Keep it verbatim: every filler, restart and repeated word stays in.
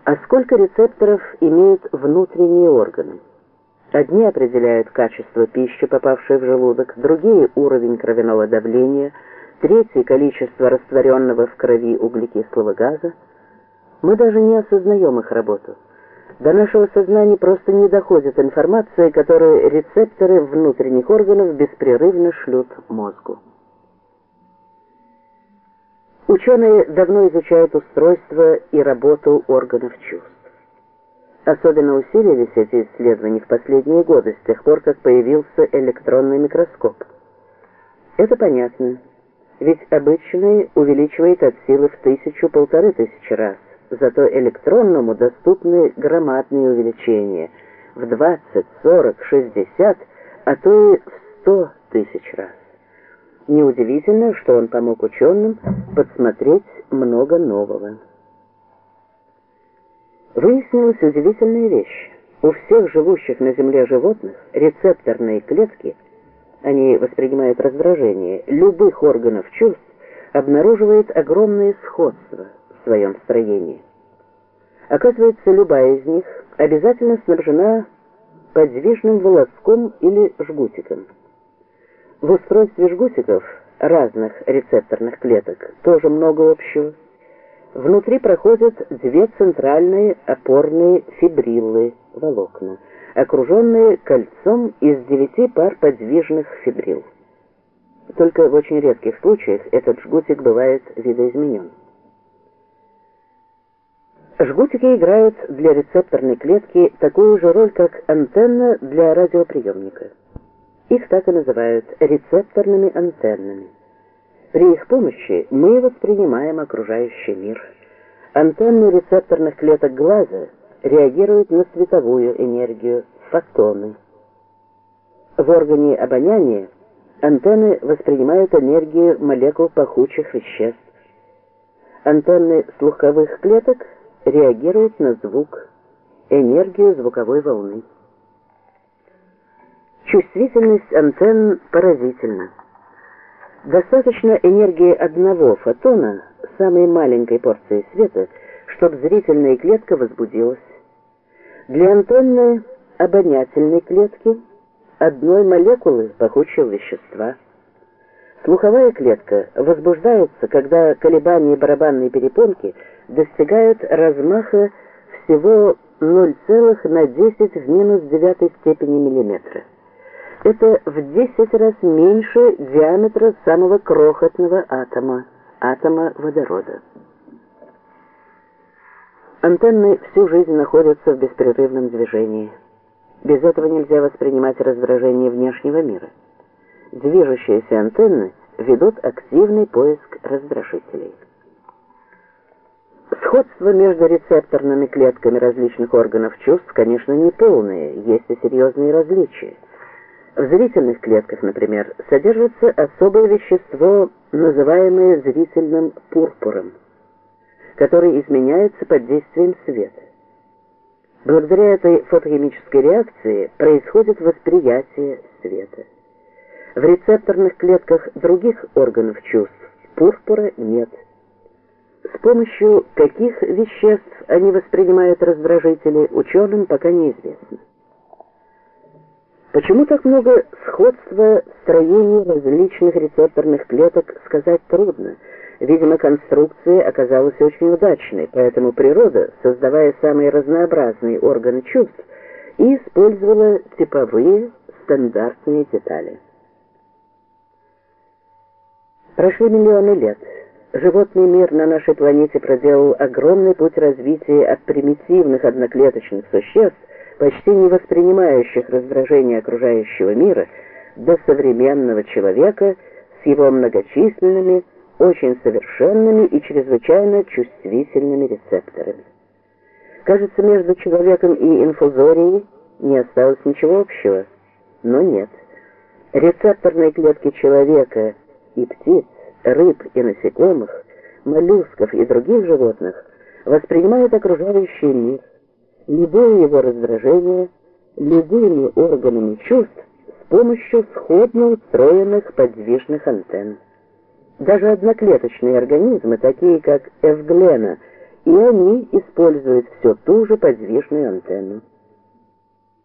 А сколько рецепторов имеют внутренние органы? Одни определяют качество пищи, попавшей в желудок, другие – уровень кровяного давления, третьи – количество растворенного в крови углекислого газа. Мы даже не осознаем их работу. До нашего сознания просто не доходит информация, которую рецепторы внутренних органов беспрерывно шлют мозгу. Ученые давно изучают устройство и работу органов чувств. Особенно усилились эти исследования в последние годы, с тех пор, как появился электронный микроскоп. Это понятно, ведь обычный увеличивает от силы в тысячу-полторы тысячи раз, зато электронному доступны громадные увеличения в двадцать, сорок, шестьдесят, а то и в сто тысяч раз. Неудивительно, что он помог ученым подсмотреть много нового. Выяснилась удивительная вещь. У всех живущих на Земле животных рецепторные клетки, они воспринимают раздражение, любых органов чувств, обнаруживают огромное сходство в своем строении. Оказывается, любая из них обязательно снабжена подвижным волоском или жгутиком. В устройстве жгутиков разных рецепторных клеток тоже много общего. Внутри проходят две центральные опорные фибриллы, волокна, окруженные кольцом из девяти пар подвижных фибрилл. Только в очень редких случаях этот жгутик бывает видоизменен. Жгутики играют для рецепторной клетки такую же роль, как антенна для радиоприемника. Их так и называют рецепторными антеннами. При их помощи мы воспринимаем окружающий мир. Антенны рецепторных клеток глаза реагируют на световую энергию, фотоны. В органе обоняния антенны воспринимают энергию молекул пахучих веществ. Антенны слуховых клеток реагируют на звук, энергию звуковой волны. Чувствительность антенн поразительна. Достаточно энергии одного фотона, самой маленькой порции света, чтобы зрительная клетка возбудилась. Для антенны обонятельной клетки одной молекулы пахучего вещества. Слуховая клетка возбуждается, когда колебания барабанной перепонки достигают размаха всего ноль целых десять в минус девятой степени миллиметра. Это в десять раз меньше диаметра самого крохотного атома, атома водорода. Антенны всю жизнь находятся в беспрерывном движении. Без этого нельзя воспринимать раздражение внешнего мира. Движущиеся антенны ведут активный поиск раздражителей. Сходство между рецепторными клетками различных органов чувств, конечно, не полное, есть и серьезные различия. В зрительных клетках, например, содержится особое вещество, называемое зрительным пурпуром, которое изменяется под действием света. Благодаря этой фотохимической реакции происходит восприятие света. В рецепторных клетках других органов чувств пурпура нет. С помощью каких веществ они воспринимают раздражители, ученым пока неизвестно. Почему так много сходства в строении различных рецепторных клеток, сказать трудно. Видимо, конструкция оказалась очень удачной, поэтому природа, создавая самые разнообразные органы чувств, и использовала типовые стандартные детали. Прошли миллионы лет. Животный мир на нашей планете проделал огромный путь развития от примитивных одноклеточных существ, почти не воспринимающих раздражение окружающего мира, до современного человека с его многочисленными, очень совершенными и чрезвычайно чувствительными рецепторами. Кажется, между человеком и инфузорией не осталось ничего общего, но нет. Рецепторные клетки человека и птиц, рыб и насекомых, моллюсков и других животных воспринимают окружающий мир, любое его раздражение, любыми органами чувств с помощью сходно устроенных подвижных антенн. Даже одноклеточные организмы, такие как эвглена и они используют все ту же подвижную антенну.